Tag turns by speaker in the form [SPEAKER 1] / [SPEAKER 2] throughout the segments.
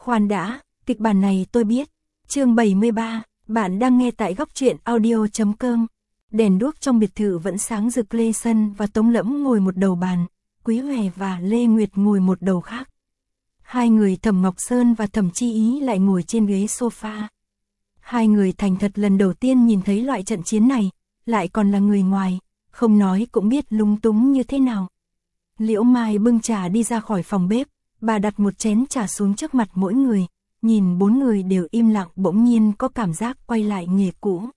[SPEAKER 1] Khoan đã, kịch bản này tôi biết. Chương 73, bạn đang nghe tại góc truyện audio.com. Đèn đuốc trong biệt thự vẫn sáng rực. Lê Sân và Tống Lẫm ngồi một đầu bàn, Quý Hòe và Lê Nguyệt ngồi một đầu khác. Hai người Thẩm Ngọc Sơn và Thẩm Chi Ý lại ngồi trên ghế sofa. Hai người thành thật lần đầu tiên nhìn thấy loại trận chiến này, lại còn là người ngoài, không nói cũng biết lung túng như thế nào. Liễu Mai bưng trà đi ra khỏi phòng bếp, bà đặt một chén trà xuống trước mặt mỗi người, nhìn bốn người đều im lặng, bỗng nhiên có cảm giác quay lại nghề cũ.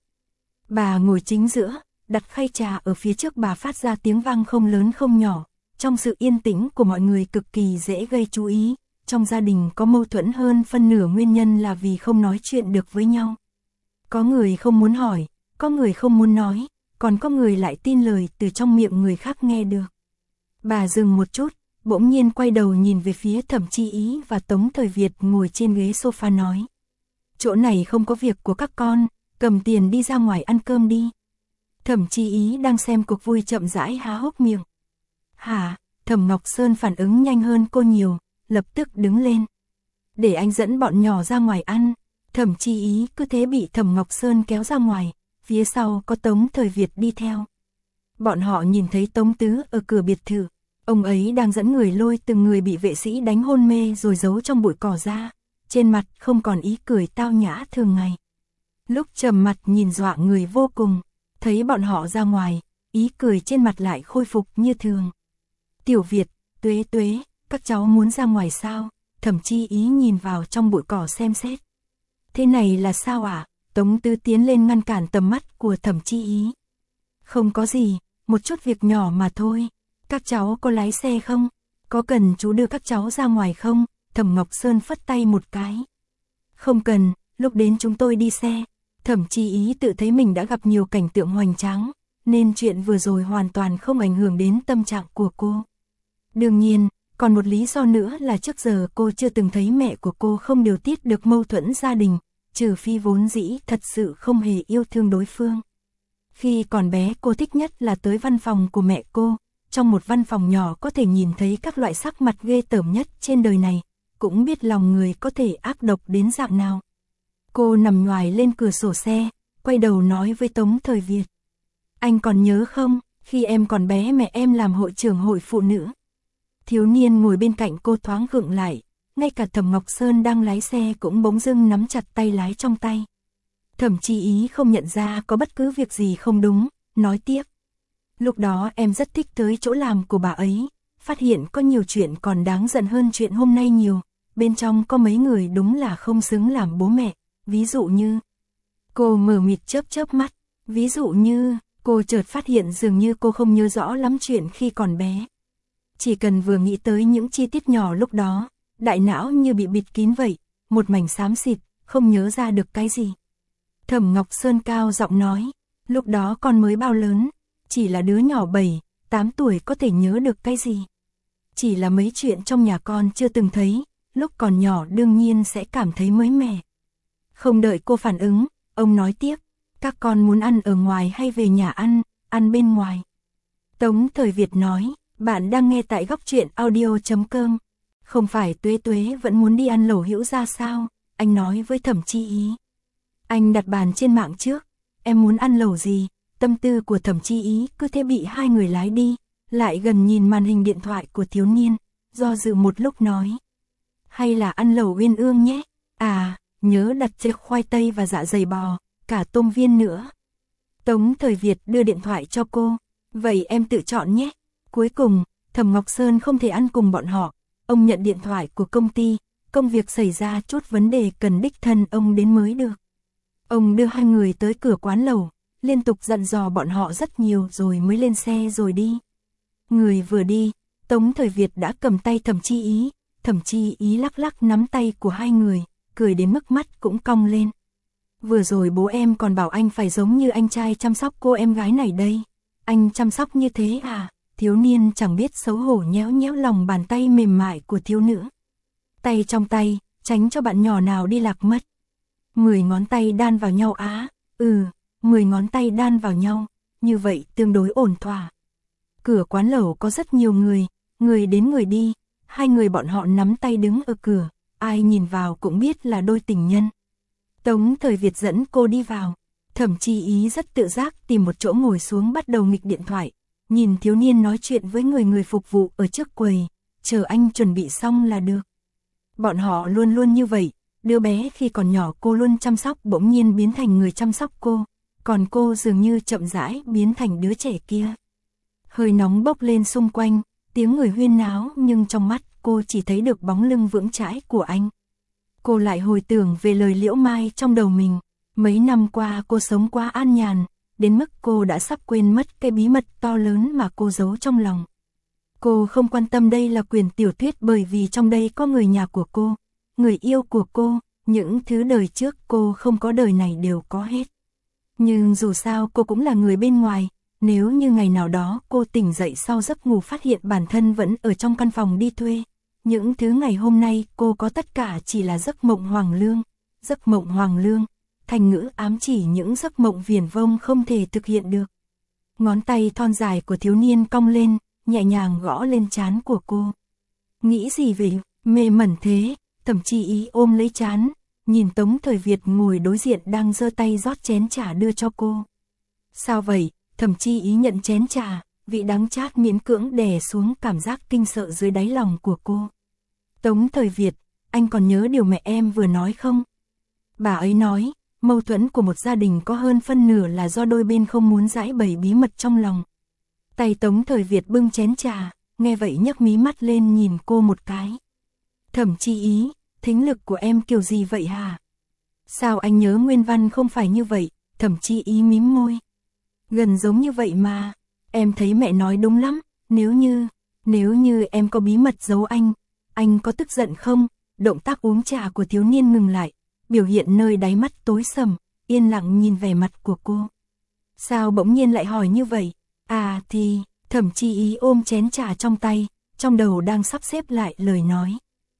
[SPEAKER 1] Bà ngồi chính giữa, đặt khay trà ở phía trước bà, phát ra tiếng vang không lớn không nhỏ. Trong sự yên tĩnh của mọi người cực kỳ dễ gây chú ý. Trong gia đình có mâu thuẫn hơn phân nửa nguyên nhân là vì không nói chuyện được với nhau. Có người không muốn hỏi, có người không muốn nói, còn có người lại tin lời từ trong miệng người khác nghe được. Bà dừng một chút, bỗng nhiên quay đầu nhìn về phía Thẩm Chi Ý và Tống Thời Việt ngồi trên ghế sofa nói: chỗ này không có việc của các con, cầm tiền đi ra ngoài ăn cơm đi. Thẩm Chi Ý đang xem cuộc vui chậm rãi há hốc miệng. Hả? Thẩm Ngọc Sơn phản ứng nhanh hơn cô nhiều, lập tức đứng lên. Để anh dẫn bọn nhỏ ra ngoài ăn. Thẩm Chi Ý cứ thế bị Thẩm Ngọc Sơn kéo ra ngoài, phía sau có Tống Thời Việt đi theo. Bọn họ nhìn thấy Tống Tứ ở cửa biệt thự, ông ấy đang dẫn người lôi từng người bị vệ sĩ đánh hôn mê rồi giấu trong bụi cỏ ra, trên mặt không còn ý cười tao nhã thường ngày. Lúc trầm mặt nhìn dọa người vô cùng, thấy bọn họ ra ngoài, ý cười trên mặt lại khôi phục như thường. Tiểu Việt, Tuế Tuế, các cháu muốn ra ngoài sao? Thẩm Chi Ý nhìn vào trong bụi cỏ xem xét. Thế này là sao ạ? Tống Tứ tiến lên ngăn cản tầm mắt của Thẩm Chi Ý. Không có gì, một chút việc nhỏ mà thôi. Các cháu có lái xe không? Có cần chú đưa các cháu ra ngoài không? Thẩm Ngọc Sơn phất tay một cái. Không cần, lúc đến chúng tôi đi xe. Thẩm Chi Ý tự thấy mình đã gặp nhiều cảnh tượng hoành tráng, nên chuyện vừa rồi hoàn toàn không ảnh hưởng đến tâm trạng của cô. Đương nhiên, còn một lý do nữa là trước giờ cô chưa từng thấy mẹ của cô không điều tiết được mâu thuẫn gia đình, trừ phi vốn dĩ thật sự không hề yêu thương đối phương. Khi còn bé cô thích nhất là tới văn phòng của mẹ cô, trong một văn phòng nhỏ có thể nhìn thấy các loại sắc mặt ghê tởm nhất trên đời này, cũng biết lòng người có thể ác độc đến dạng nào. Cô nằm nhoài lên cửa sổ xe, quay đầu nói với Tống Thời Việt. Anh còn nhớ không, khi em còn bé mẹ em làm hội trưởng hội phụ nữ. Thiếu niên ngồi bên cạnh cô thoáng khựng lại, ngay cả Thẩm Ngọc Sơn đang lái xe cũng bỗng dưng nắm chặt tay lái trong tay. Thẩm Chi Ý không nhận ra có bất cứ việc gì không đúng, nói tiếp. Lúc đó em rất thích tới chỗ làm của bà ấy, phát hiện có nhiều chuyện còn đáng giận hơn chuyện hôm nay nhiều, bên trong có mấy người đúng là không xứng làm bố mẹ, ví dụ như... Cô mờ mịt chớp mắt, ví dụ như... Cô chợt phát hiện dường như cô không nhớ rõ lắm chuyện khi còn bé. Chỉ cần vừa nghĩ tới những chi tiết nhỏ lúc đó, đại não như bị bịt kín vậy, một mảnh xám xịt, không nhớ ra được cái gì. Thẩm Ngọc Sơn cao giọng nói, lúc đó con mới bao lớn, chỉ là đứa nhỏ 7, 8 tuổi có thể nhớ được cái gì. Chỉ là mấy chuyện trong nhà con chưa từng thấy, lúc còn nhỏ đương nhiên sẽ cảm thấy mới mẻ. Không đợi cô phản ứng, ông nói tiếp, các con muốn ăn ở ngoài hay về nhà ăn bên ngoài. Tống Thời Việt nói, bạn đang nghe tại góc truyện audio.com. Không phải Tuế Tuế vẫn muốn đi ăn lẩu Hữu Gia sao? Anh nói với Thẩm Chi Ý. Anh đặt bàn trên mạng trước, em muốn ăn lẩu gì? Tâm tư của Thẩm Chi Ý cứ thế bị hai người lái đi, lại gần nhìn màn hình điện thoại của thiếu niên, do dự một lúc nói. Hay là ăn lẩu Uyên Ương nhé? À, nhớ đặt chè khoai tây và dạ dày bò, cả tôm viên nữa. Tống Thời Việt đưa điện thoại cho cô, vậy em tự chọn nhé. Cuối cùng, Thẩm Ngọc Sơn không thể ăn cùng bọn họ, ông nhận điện thoại của công ty, công việc xảy ra chút vấn đề cần đích thân ông đến mới được. Ông đưa hai người tới cửa quán lẩu, liên tục dặn dò bọn họ rất nhiều rồi mới lên xe rồi đi. Người vừa đi, Tống Thời Việt đã cầm tay Thẩm Chi Ý, Thẩm Chi Ý lắc lắc nắm tay của hai người, cười đến mức mắt cũng cong lên. Vừa rồi bố em còn bảo anh phải giống như anh trai chăm sóc cô em gái này đây. Anh chăm sóc như thế à? Thiếu niên chẳng biết xấu hổ nhéo nhéo lòng bàn tay mềm mại của thiếu nữ. Tay trong tay, tránh cho bạn nhỏ nào đi lạc mất. 10 ngón tay đan vào nhau á? 10 ngón tay đan vào nhau, như vậy tương đối ổn thỏa. Cửa quán lẩu có rất nhiều người đến người đi, hai người bọn họ nắm tay đứng ở cửa, ai nhìn vào cũng biết là đôi tình nhân. Tống Thời Việt dẫn cô đi vào, Thẩm Chi Ý rất tự giác tìm một chỗ ngồi xuống bắt đầu nghịch điện thoại, nhìn thiếu niên nói chuyện với người phục vụ ở trước quầy, chờ anh chuẩn bị xong là được. Bọn họ luôn luôn như vậy, đứa bé khi còn nhỏ cô luôn chăm sóc bỗng nhiên biến thành người chăm sóc cô, còn cô dường như chậm rãi biến thành đứa trẻ kia. Hơi nóng bốc lên xung quanh, tiếng người huyên náo nhưng trong mắt cô chỉ thấy được bóng lưng vững chãi của anh. Cô lại hồi tưởng về lời Liễu Mai trong đầu mình, mấy năm qua cô sống quá an nhàn, đến mức cô đã sắp quên mất cái bí mật to lớn mà cô giấu trong lòng. Cô không quan tâm đây là quyển tiểu thuyết bởi vì trong đây có người nhà của cô, người yêu của cô, những thứ đời trước cô không có đời này đều có hết. Nhưng dù sao cô cũng là người bên ngoài, nếu như ngày nào đó cô tỉnh dậy sau giấc ngủ phát hiện bản thân vẫn ở trong căn phòng đi thuê, những thứ ngày hôm nay cô có tất cả chỉ là giấc mộng hoàng lương. Giấc mộng hoàng lương, thành ngữ ám chỉ những giấc mộng viển vông không thể thực hiện được. Ngón tay thon dài của thiếu niên cong lên, nhẹ nhàng gõ lên trán của cô. Nghĩ gì vậy, mê mẩn thế? Thẩm Chi Ý ôm lấy trán, nhìn Tống Thời Việt ngồi đối diện đang giơ tay rót chén trà đưa cho cô. Sao vậy? Thẩm Chi Ý nhận chén trà, vị đắng chát miễn cưỡng đè xuống cảm giác kinh sợ dưới đáy lòng của cô. Tống Thời Việt, anh còn nhớ điều mẹ em vừa nói không? Bà ấy nói, mâu thuẫn của một gia đình có hơn phân nửa là do đôi bên không muốn giãi bày bí mật trong lòng. Tay Tống Thời Việt bưng chén trà, nghe vậy nhấc mí mắt lên nhìn cô một cái. Thẩm Chi Ý, thính lực của em kiểu gì vậy hả? Sao anh nhớ nguyên văn không phải như vậy? Thẩm Chi Ý mím môi. Gần giống như vậy mà, em thấy mẹ nói đúng lắm, nếu như em có bí mật giấu anh có tức giận không? Động tác uống trà của thiếu niên ngừng lại, biểu hiện nơi đáy mắt tối sầm, yên lặng nhìn vẻ mặt của cô. Sao bỗng nhiên lại hỏi như vậy? À thì, Thẩm Chi Ý ôm chén trà trong tay, trong đầu đang sắp xếp lại lời nói.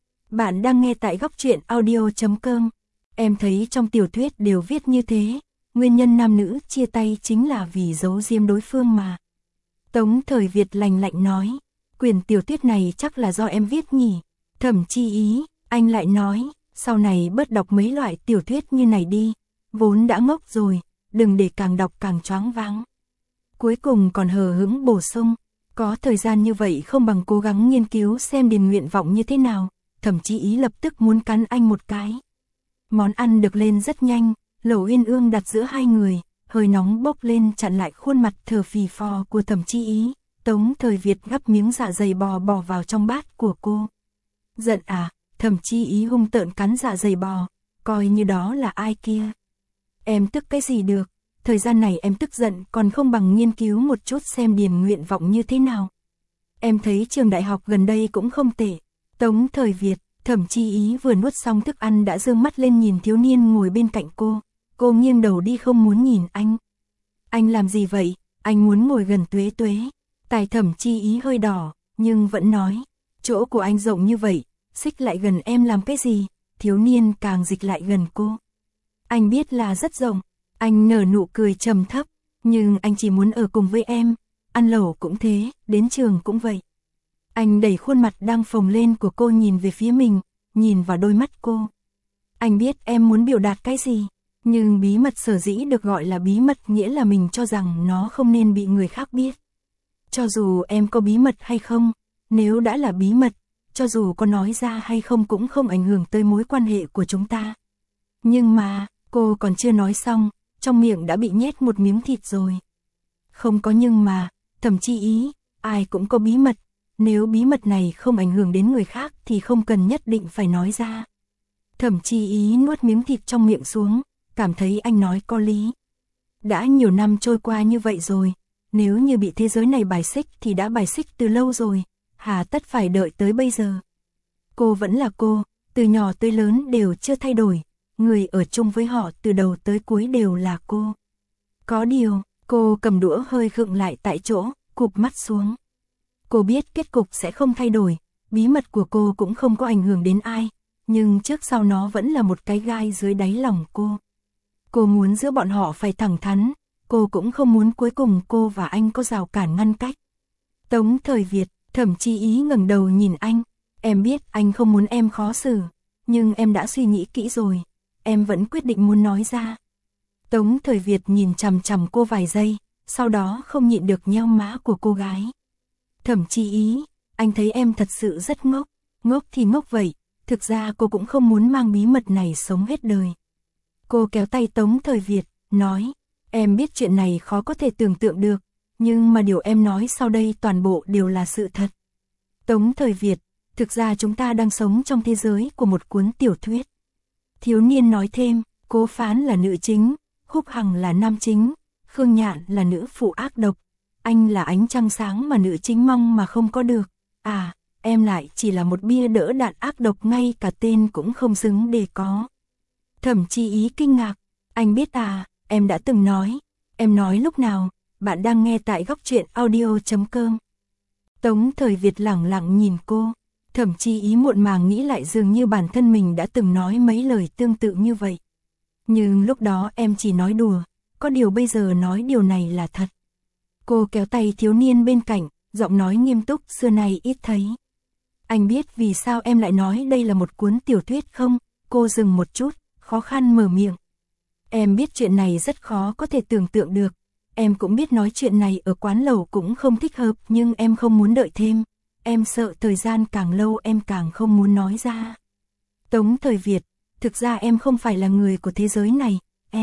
[SPEAKER 1] Bạn đang nghe tại góc truyện audio.com. Em thấy trong tiểu thuyết đều viết như thế, nguyên nhân nam nữ chia tay chính là vì giấu giếm đối phương mà. Tống Thời Việt lạnh lạnh nói, quyển tiểu thuyết này chắc là do em viết nhỉ? Thẩm Chi Ý, anh lại nói, sau này bớt đọc mấy loại tiểu thuyết như này đi, vốn đã ngốc rồi, đừng để càng đọc càng choáng váng. Cuối cùng còn hờ hững bổ sung, có thời gian như vậy không bằng cố gắng nghiên cứu xem điền nguyện vọng như thế nào. Thẩm Chi Ý lập tức muốn cắn anh một cái. Món ăn được lên rất nhanh, lẩu uyên ương đặt giữa hai người, hơi nóng bốc lên chặn lại khuôn mặt thở phì phò của Thẩm Chi Ý. Tống Thời Việt gắp miếng dạ dày bò bỏ vào trong bát của cô. Giận à? Thẩm Chi Ý hung tợn cắn dạ dày bò, coi như đó là ai kia. Em tức cái gì được, thời gian này em tức giận còn không bằng nghiên cứu một chút xem điền nguyện vọng như thế nào. Em thấy trường đại học gần đây cũng không tệ. Tống Thời Việt, Thẩm Chi Ý vừa nuốt xong thức ăn đã giương mắt lên nhìn thiếu niên ngồi bên cạnh cô nghiêng đầu đi không muốn nhìn anh. Anh làm gì vậy? Anh muốn ngồi gần Tuế Tuế. Tai Thẩm Chi Ý hơi đỏ, nhưng vẫn nói, chỗ của anh rộng như vậy, xích lại gần em làm cái gì? Thiếu niên càng dịch lại gần cô. Anh biết là rất rộng, anh nở nụ cười trầm thấp, nhưng anh chỉ muốn ở cùng với em, ăn lẩu cũng thế, đến trường cũng vậy. Anh đẩy khuôn mặt đang phồng lên của cô nhìn về phía mình, nhìn vào đôi mắt cô. Anh biết em muốn biểu đạt cái gì, nhưng bí mật sở dĩ được gọi là bí mật nghĩa là mình cho rằng nó không nên bị người khác biết. Cho dù em có bí mật hay không, nếu đã là bí mật, cho dù có nói ra hay không cũng không ảnh hưởng tới mối quan hệ của chúng ta. Nhưng mà, cô còn chưa nói xong, trong miệng đã bị nhét một miếng thịt rồi. Không có nhưng mà, Thẩm Chi Ý, ai cũng có bí mật. Nếu bí mật này không ảnh hưởng đến người khác thì không cần nhất định phải nói ra. Thẩm Chi Ý nuốt miếng thịt trong miệng xuống, cảm thấy anh nói có lý. Đã nhiều năm trôi qua như vậy rồi, nếu như bị thế giới này bài xích thì đã bài xích từ lâu rồi, hà tất phải đợi tới bây giờ. Cô vẫn là cô, từ nhỏ tới lớn đều chưa thay đổi, người ở chung với họ từ đầu tới cuối đều là cô. Có điều, cô cầm đũa hơi khựng lại tại chỗ, cụp mắt xuống. Cô biết kết cục sẽ không thay đổi, bí mật của cô cũng không có ảnh hưởng đến ai, nhưng trước sau nó vẫn là một cái gai dưới đáy lòng cô. Cô muốn giữa bọn họ phải thẳng thắn, cô cũng không muốn cuối cùng cô và anh có rào cản ngăn cách. Tống Thời Việt, Thẩm Chi Ý ngẩng đầu nhìn anh, em biết anh không muốn em khó xử, nhưng em đã suy nghĩ kỹ rồi, em vẫn quyết định muốn nói ra. Tống Thời Việt nhìn chằm chằm cô vài giây, sau đó không nhịn được nheo má của cô gái. Thẩm Chi Ý, anh thấy em thật sự rất ngốc, ngốc thì ngốc vậy, thực ra cô cũng không muốn mang bí mật này sống hết đời. Cô kéo tay Tống Thời Việt, nói, em biết chuyện này khó có thể tưởng tượng được, nhưng mà điều em nói sau đây toàn bộ đều là sự thật. Tống Thời Việt, thực ra chúng ta đang sống trong thế giới của một cuốn tiểu thuyết. Thiếu niên nói thêm, Cố Phán là nữ chính, Húc Hằng là nam chính, Khương Nhạn là nữ phụ ác độc, anh là ánh trăng sáng mà nữ chính mong mà không có được. À, em lại chỉ là một bia đỡ đạn ác độc, ngay cả tên cũng không xứng để có. Thẩm Chi Ý kinh ngạc, anh biết à, em đã từng nói. Em nói lúc nào? Bạn đang nghe tại Góc Truyện Audio.com. Tống Thời Việt lẳng lặng nhìn cô. Thẩm Chi Ý muộn màng nghĩ lại, dường như bản thân mình đã từng nói mấy lời tương tự như vậy. Nhưng lúc đó em chỉ nói đùa, có điều bây giờ nói điều này là thật. Cô kéo tay thiếu niên bên cạnh, giọng nói nghiêm túc xưa nay ít thấy. Anh biết vì sao em lại nói đây là một cuốn tiểu thuyết không? Cô dừng một chút, khó khăn mở miệng. Em biết chuyện này rất khó có thể tưởng tượng được. Em cũng biết nói chuyện này ở quán lẩu cũng không thích hợp, nhưng em không muốn đợi thêm. Em sợ thời gian càng lâu em càng không muốn nói ra. Tống Thời Việt, thực ra em không phải là người của thế giới này,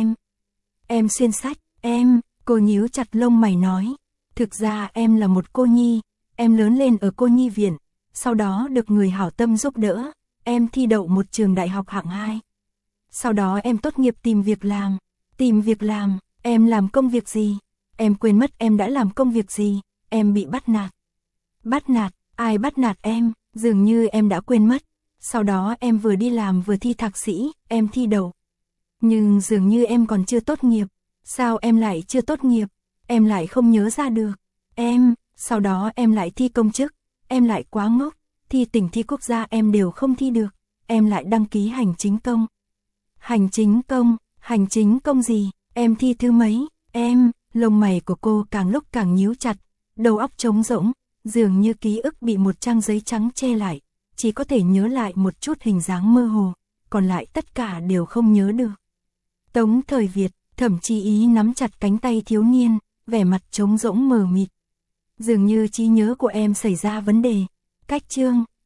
[SPEAKER 1] em xuyên sách, cô nhíu chặt lông mày nói. Thực ra em là một cô nhi, em lớn lên ở cô nhi viện, sau đó được người hảo tâm giúp đỡ, em thi đậu một trường đại học hạng 2. Sau đó em tốt nghiệp tìm việc làm, em làm công việc gì? Em quên mất em đã làm công việc gì, em bị bắt nạt. Bắt nạt, ai bắt nạt em? Dường như em đã quên mất. Sau đó em vừa đi làm vừa thi thạc sĩ, em thi đậu. Nhưng dường như em còn chưa tốt nghiệp. Sao em lại chưa tốt nghiệp? Em lại không nhớ ra được. Sau đó em lại thi công chức, em lại quá ngốc, thi tỉnh thi quốc gia em đều không thi được, em lại đăng ký hành chính công. Hành chính công gì? Em thi thứ mấy? Lông mày của cô càng lúc càng nhíu chặt, đầu óc trống rỗng, dường như ký ức bị một trang giấy trắng che lại, chỉ có thể nhớ lại một chút hình dáng mơ hồ, còn lại tất cả đều không nhớ được. Tống Thời Việt, Thẩm Chi Ý nắm chặt cánh tay thiếu niên, vẻ mặt trống rỗng mờ mịt. Dường như trí nhớ của em xảy ra vấn đề. Cách chương,